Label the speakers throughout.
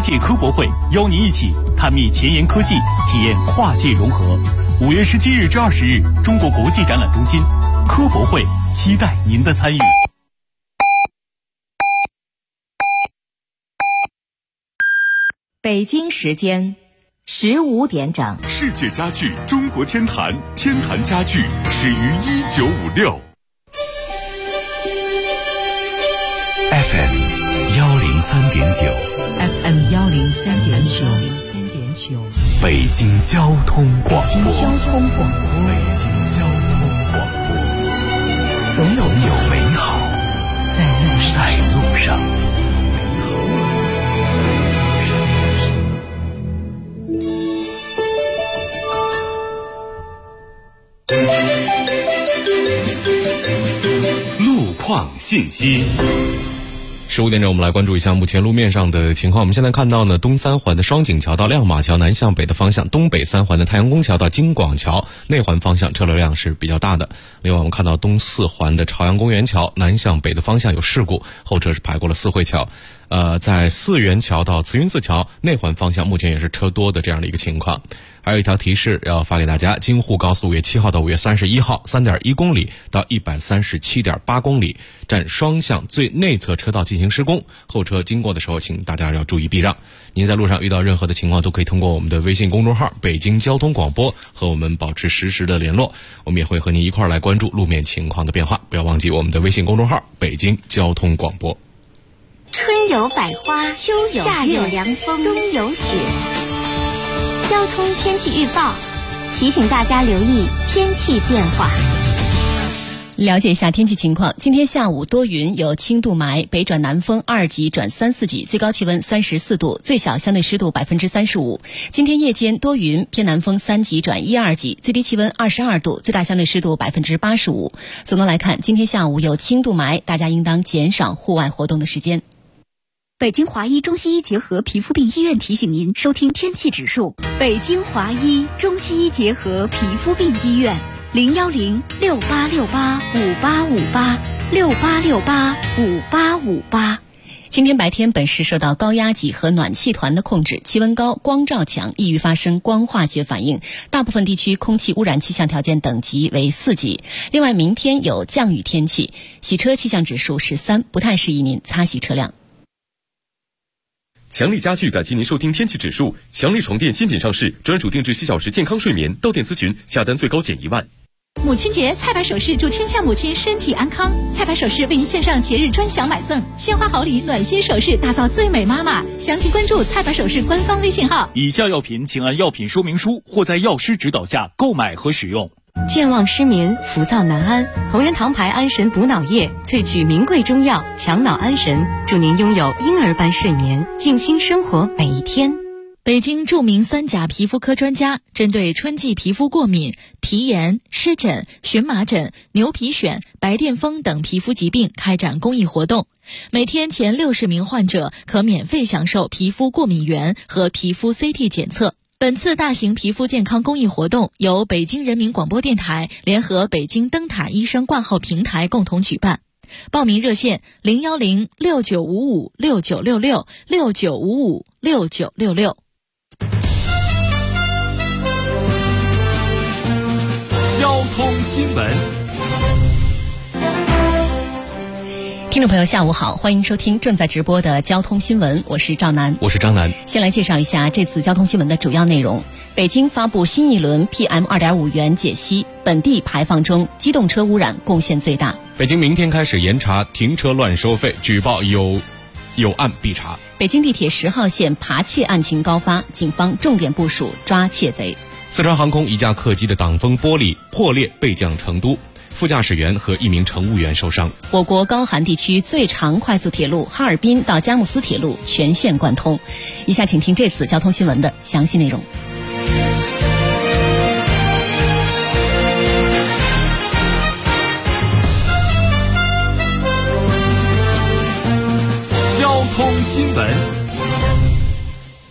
Speaker 1: 界科博会邀您一起探秘前沿科技，体验跨界融合。5月17日至20日，中国国际展览中心科博会，期待您的参与。
Speaker 2: 北京时间15点整。
Speaker 3: 世界家具中国天坛，天坛家具始于1956。FM
Speaker 4: 103.9，
Speaker 3: 北京交通广播，总有美好在路上。路况信息。
Speaker 5: 15点整，我们来关注一下目前路面上的情况。我们现在看到呢，东三环的双井桥到亮马桥南向北的方向，东北三环的太阳宫桥到京广桥内环方向车流量是比较大的。另外我们看到东四环的朝阳公园桥南向北的方向有事故，后车是排过了四惠桥。在四元桥到慈云寺桥内环方向目前也是车多的这样的一个情况。还有一条提示要发给大家，京沪高速5月7号到5月31号 3.1 公里到 137.8 公里占双向最内侧车道进行施工，后车经过的时候请大家要注意避让。您在路上遇到任何的情况都可以通过我们的微信公众号北京交通广播和我们保持实时的联络，我们也会和您一块来关注路面情况的变化。不要忘记我们的微信公众号北京交通广播。
Speaker 6: 春有百花，秋有夏有凉风，冬有雪。交通天气预报提醒大家留意天气变化。
Speaker 4: 了解一下天气情况。今天下午多云，有轻度霾，北转南风2级转3、4级，最高气温34度，最小相对湿度35%。今天夜间多云，偏南风3级转1、2级，最低气温22度，最大相对湿度85%。总的来看，今天下午有轻度霾，大家应当减少户外活动的时间。
Speaker 7: 北京华医中西医结合皮肤病医院提醒您收听天气指数。北京华医中西医结合皮肤病医院，010-6868-5858，6868-5858。
Speaker 4: 今天白天本市受到高压脊和暖气团的控制，气温高，光照强，易于发生光化学反应，大部分地区空气污染气象条件等级为4级。另外明天有降雨天气，洗车气象指数是3，不太适宜您擦洗车辆。
Speaker 3: 强力家具感谢您收听天气指数。强力床垫新品上市，专属定制7小时健康睡眠，到店咨询，下单最高减1万。
Speaker 7: 母亲节，菜百首饰祝天下母亲身体安康。菜百首饰为您献上节日专享买赠，鲜花好礼，暖心首饰，打造最美妈妈。详情关注菜百首饰官方微信号。
Speaker 1: 以下药品请按药品说明书或在药师指导下购买和使用。
Speaker 8: 健忘失眠、浮躁难安，同仁堂牌安神补脑液萃取名贵中药，强脑安神，祝您拥有婴儿般睡眠，静心生活每一天。
Speaker 9: 北京著名3甲皮肤科专家针对春季皮肤过敏、皮炎、湿疹、荨麻疹、牛皮癣、白癜风等皮肤疾病开展公益活动，每天前60名患者可免费享受皮肤过敏原和皮肤 CT 检测。本次大型皮肤健康公益活动由北京人民广播电台联合北京灯塔医生挂号平台共同举办。报名热线010-6955-6966，6955-6966。
Speaker 1: 交通新闻。
Speaker 4: 听众朋友下午好，欢迎收听正在直播的交通新闻，我是赵楠，
Speaker 5: 我是张楠。
Speaker 4: 先来介绍一下这次交通新闻的主要内容。北京发布新一轮 PM2.5 原解析，本地排放中机动车污染贡献最大。
Speaker 5: 北京明天开始严查停车乱收费，举报有案必查。
Speaker 4: 北京地铁10号线扒窃案情高发，警方重点部署抓窃贼。
Speaker 5: 四川航空一架客机的挡风玻璃破裂备降成都，副驾驶员和1名乘务员受伤。
Speaker 4: 我国高寒地区最长快速铁路哈尔滨到佳木斯铁路全线贯通。以下请听这次交通新闻的详细内容。
Speaker 1: 交通新闻。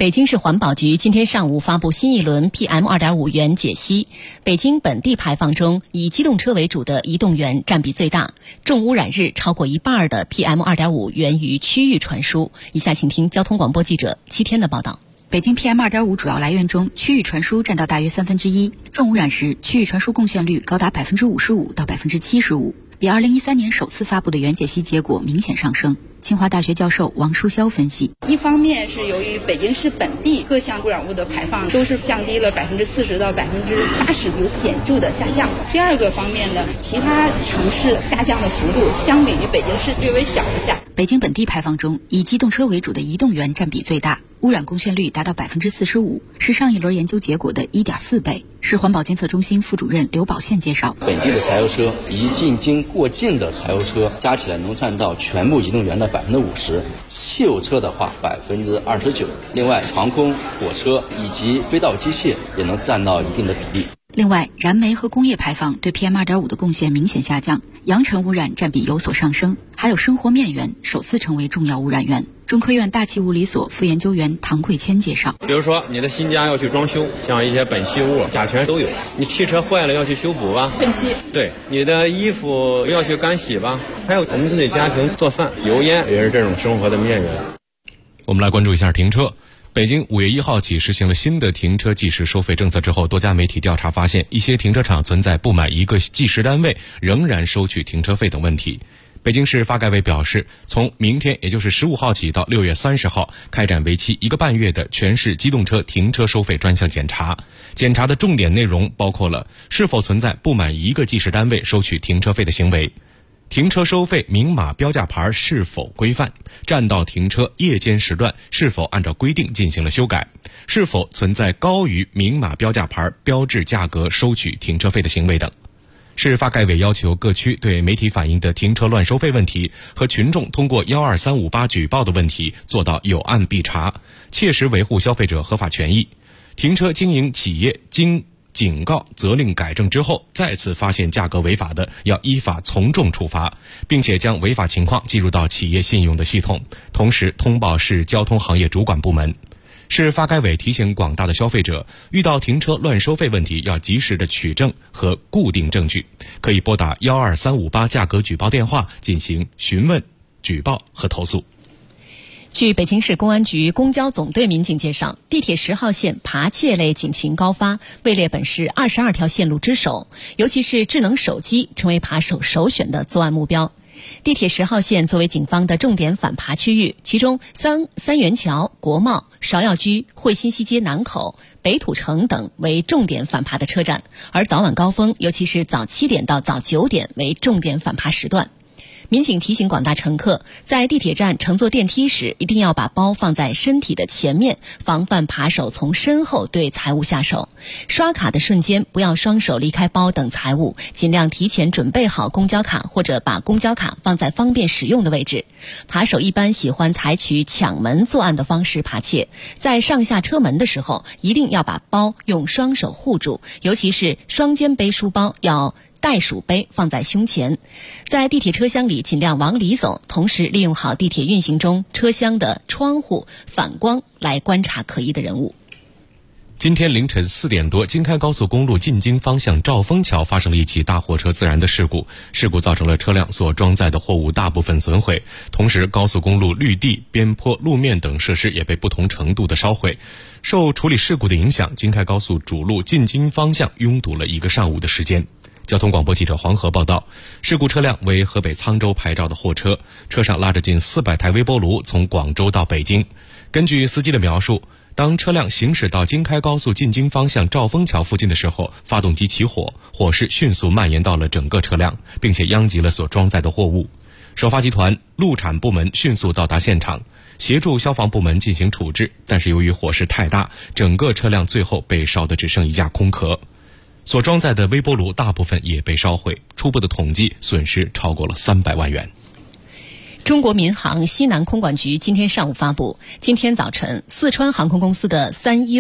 Speaker 4: 北京市环保局今天上午发布新一轮 PM2.5 源解析，北京本地排放中以机动车为主的移动源占比最大，重污染日超过一半的 PM2.5 源于区域传输。以下请听交通广播记者7天的报道。
Speaker 10: 北京 PM2.5 主要来源中，区域传输占到大约1/3，重污染时区域传输贡献率高达55%到75%，比2013年首次发布的源解析结果明显上升。清华大学教授王书潇分析，
Speaker 11: 一方面是由于北京市本地各项污染物的排放都是降低了40%到80%，有显著的下降。第二个方面呢，其他城市下降的幅度相比于北京市略微小一下。
Speaker 10: 北京本地排放中，以机动车为主的移动源占比最大，污染贡献率达到45%，是上一轮研究结果的1.4倍。市环保监测中心副主任刘宝宪介绍，
Speaker 12: 本地的柴油车以及进京过境的柴油车加起来能占到全部移动源的50%，汽油车的话29%，另外航空、火车以及飞道机械也能占到一定的比例。
Speaker 10: 另外，燃煤和工业排放对 PM2.5 的贡献明显下降，扬尘污染占比有所上升，还有生活面源首次成为重要污染源。中科院大气物理所副研究员唐贵谦介绍，
Speaker 13: 比如说你的新家要去装修，像一些苯系物、甲醛都有，你汽车坏了要去修补吧，
Speaker 11: 喷漆，
Speaker 13: 对，你的衣服要去干洗吧，还有我们自己家庭做饭，油烟也是这种生活的面源。
Speaker 5: 我们来关注一下停车。北京5月1号起实行了新的停车计时收费政策之后，多家媒体调查发现，一些停车场存在不满一个计时单位仍然收取停车费等问题。北京市发改委表示，从明天也就是15号起到6月30号开展为期1个半月的全市机动车停车收费专项检查。检查的重点内容包括了是否存在不满一个计时单位收取停车费的行为，停车收费明码标价牌是否规范，占道停车夜间时段是否按照规定进行了修改，是否存在高于明码标价牌标志价格收取停车费的行为等。市发改委要求各区对媒体反映的停车乱收费问题和群众通过12358举报的问题做到有案必查，切实维护消费者合法权益。停车经营企业经警告、责令改正之后，再次发现价格违法的，要依法从重处罚，并且将违法情况记入到企业信用的系统，同时通报市交通行业主管部门。市发改委提醒广大的消费者，遇到停车乱收费问题，要及时的取证和固定证据，可以拨打12358价格举报电话进行询问、举报和投诉。
Speaker 4: 据北京市公安局公交总队民警介绍，地铁10号线扒窃类警情高发，位列本市22条线路之首，尤其是智能手机成为扒手首选的作案目标。地铁10号线作为警方的重点反扒区域，其中三元桥、国贸、芍药居、汇新西街南口、北土城等为重点反扒的车站，而早晚高峰，尤其是早7点到早9点为重点反扒时段。民警提醒广大乘客，在地铁站乘坐电梯时，一定要把包放在身体的前面，防范扒手从身后对财物下手。刷卡的瞬间，不要双手离开包等财物，尽量提前准备好公交卡，或者把公交卡放在方便使用的位置。扒手一般喜欢采取抢门作案的方式扒窃，在上下车门的时候，一定要把包用双手护住，尤其是双肩背书包要袋鼠背放在胸前，在地铁车厢里尽量往里走，同时利用好地铁运行中车厢的窗户反光来观察可疑的人物。
Speaker 5: 今天凌晨4点多，京开高速公路进京方向兆丰桥发生了一起大货车自燃的事故，事故造成了车辆所装载的货物大部分损毁，同时高速公路绿地、边坡、路面等设施也被不同程度的烧毁。受处理事故的影响，京开高速主路进京方向拥堵了1个上午的时间。交通广播记者黄河报道，事故车辆为河北沧州牌照的货车，车上拉着近400台微波炉从广州到北京。根据司机的描述，当车辆行驶到京开高速进京方向兆丰桥附近的时候，发动机起火，火势迅速蔓延到了整个车辆，并且殃及了所装载的货物。首发集团路产部门迅速到达现场，协助消防部门进行处置，但是由于火势太大，整个车辆最后被烧得只剩一架空壳。所装载的微波炉大部分也被烧毁，初步的统计损失超过了300万元。
Speaker 4: 中国民航西南空管局今天上午发布，今天早晨四川航空公司的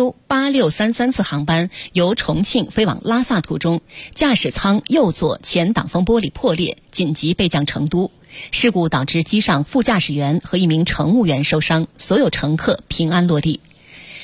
Speaker 4: 3U8633次航班由重庆飞往拉萨途中，驾驶舱右座前挡风玻璃破裂，紧急备降成都。事故导致机上副驾驶员和1名乘务员受伤，所有乘客平安落地。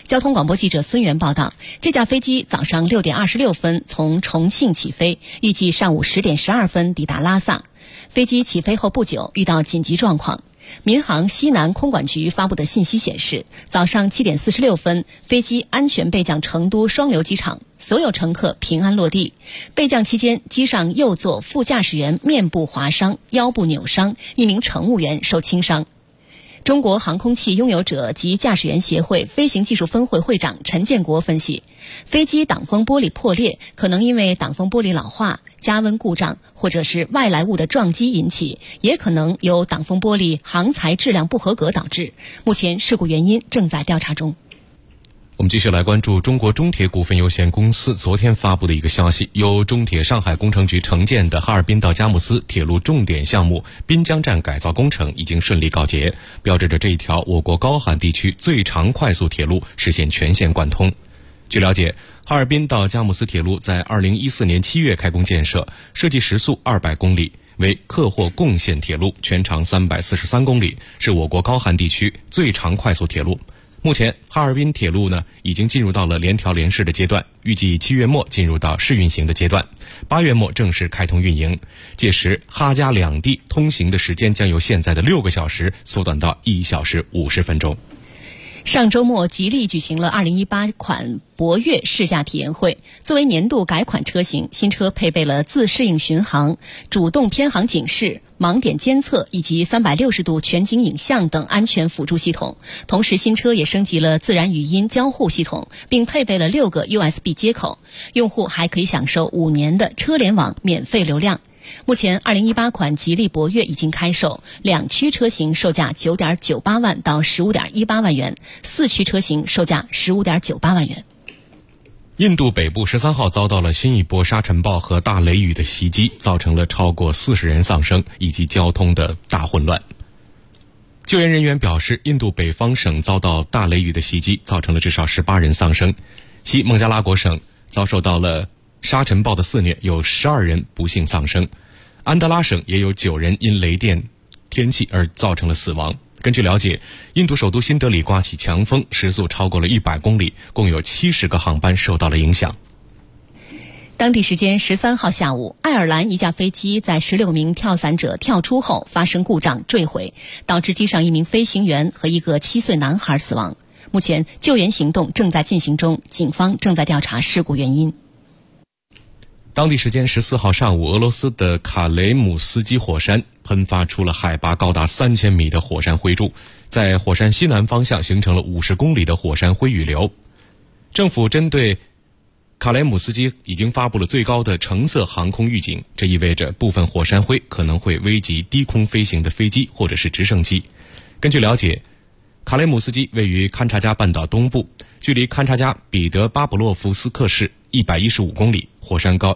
Speaker 4: 交通广播记者孙源报道，这架飞机早上6点26分从重庆起飞，预计上午10点12分抵达拉萨。飞机起飞后不久遇到紧急状况。民航西南空管局发布的信息显示，早上7点46分，飞机安全备降成都双流机场，所有乘客平安落地。备降期间，机上右座副驾驶员面部划伤、腰部扭伤，1名乘务员受轻伤。中国航空器拥有者及驾驶员协会飞行技术分会会长陈建国分析，飞机挡风玻璃破裂可能因为挡风玻璃老化、加温故障或者是外来物的撞击引起，也可能由挡风玻璃航材质量不合格导致。目前事故原因正在调查中。
Speaker 5: 我们继续来关注中国中铁股份有限公司昨天发布的一个消息，由中铁上海工程局承建的哈尔滨到佳木斯铁路重点项目滨江站改造工程已经顺利告捷，标志着这一条我国高寒地区最长快速铁路实现全线贯通。据了解，哈尔滨到佳木斯铁路在2014年7月开工建设，设计时速200公里，为客货共线铁路，全长343公里，是我国高寒地区最长快速铁路。目前哈尔滨铁路呢已经进入到了联调联试的阶段，预计7月末进入到试运行的阶段，8月末正式开通运营。届时哈佳两地通行的时间将由现在的6个小时缩短到1小时50分钟。
Speaker 4: 上周末，吉利举行了2018款博越试驾体验会。作为年度改款车型，新车配备了自适应巡航、主动偏航警示、盲点监测以及360度全景影像等安全辅助系统。同时，新车也升级了自然语音交互系统，并配备了6个 USB 接口，用户还可以享受5年的车联网免费流量。目前2018款吉利博越已经开售，2驱车型售价9.98万到15.18万元，4驱车型售价15.98万元。
Speaker 5: 印度北部13号遭到了新一波沙尘暴和大雷雨的袭击，造成了超过40人丧生以及交通的大混乱。救援人员表示，印度北方省遭到大雷雨的袭击，造成了至少18人丧生。西孟加拉国省遭受到了沙尘暴的肆虐，有12人不幸丧生。安德拉省也有9人因雷电天气而造成了死亡。根据了解，印度首都新德里刮起强风，时速超过了100公里，共有70个航班受到了影响。
Speaker 4: 当地时间13号下午，爱尔兰一架飞机在16名跳伞者跳出后发生故障坠毁，导致机上1名飞行员和1个7岁男孩死亡。目前救援行动正在进行中，警方正在调查事故原因。
Speaker 5: 当地时间14号上午，俄罗斯的卡雷姆斯基火山喷发出了海拔高达3000米的火山灰柱，在火山西南方向形成了50公里的火山灰雨流。政府针对卡雷姆斯基已经发布了最高的橙色航空预警，这意味着部分火山灰可能会危及低空飞行的飞机或者是直升机。根据了解，卡雷姆斯基位于堪察加半岛东部，距离堪察加彼得巴甫洛夫斯克市115公里，火山高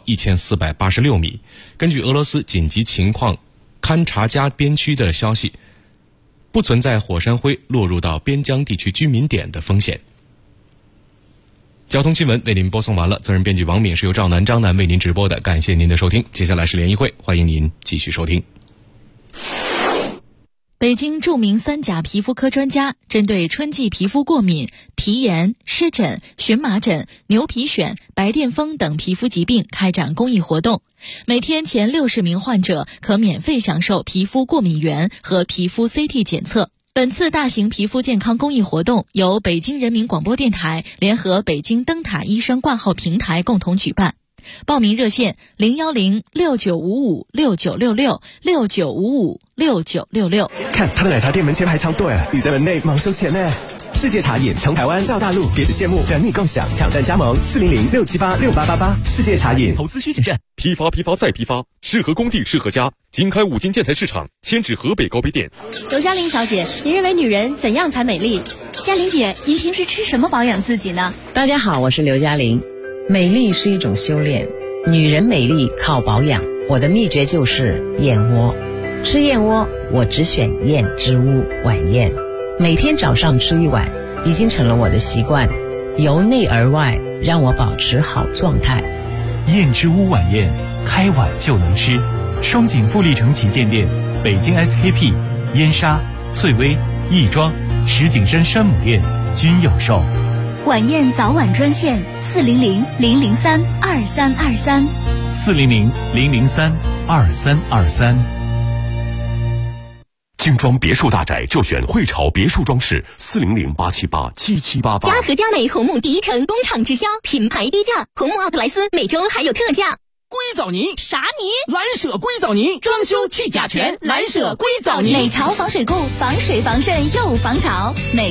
Speaker 5: 1486米。根据俄罗斯紧急情况堪察加边区的消息，不存在火山灰落入到边疆地区居民点的风险。交通新闻为您播送完了，责任编辑王敏，是由赵楠、张楠为您直播的，感谢您的收听。接下来是联谊会，欢迎您继续收听。
Speaker 9: 北京著名3甲皮肤科专家针对春季皮肤过敏、皮炎、湿疹、荨麻疹、牛皮癣、白癜风等皮肤疾病开展公益活动，每天前60名患者可免费享受皮肤过敏原和皮肤 CT 检测。本次大型皮肤健康公益活动由北京人民广播电台联合北京灯塔医生挂号平台共同举办。报名热线010-6955-6966
Speaker 14: 看他的奶茶店门前排长队，你在门内忙收钱呢。世界茶饮从台湾到大陆，别只羡慕，等你共享。挑战加盟400-678-6888。世界茶饮。
Speaker 3: 投资需谨慎。批发再批发，适合工地适合家。经开5金建材市场，迁至河北高碑店。
Speaker 15: 刘嘉玲小姐，您认为女人怎样才美丽？嘉玲姐，您平时吃什么保养自己呢？
Speaker 16: 大家好，我是刘嘉玲。美丽是一种修炼，女人美丽靠保养。我的秘诀就是燕窝。吃燕窝，我只选燕之屋晚宴，每天早上吃1碗，已经成了我的习惯，由内而外让我保持好状态。
Speaker 1: 燕之屋晚宴，开碗就能吃。双井富力城旗舰店、北京 SKP、燕莎、翠微、亦庄、石景山山姆店均有售。
Speaker 15: 晚宴早晚专线400-003-2323。
Speaker 1: 400-003-2323。
Speaker 3: 精装别墅大宅就选汇潮别墅装饰，400-878-7788。
Speaker 17: 嘉禾佳美红木第一城工厂直销，品牌低价，红木奥特莱斯每周还有特价。
Speaker 18: 硅藻泥
Speaker 17: 啥泥？
Speaker 18: 蓝舍硅藻泥，装修去甲醛，蓝舍硅藻泥。
Speaker 15: 美潮防水固，防水防渗又防潮。美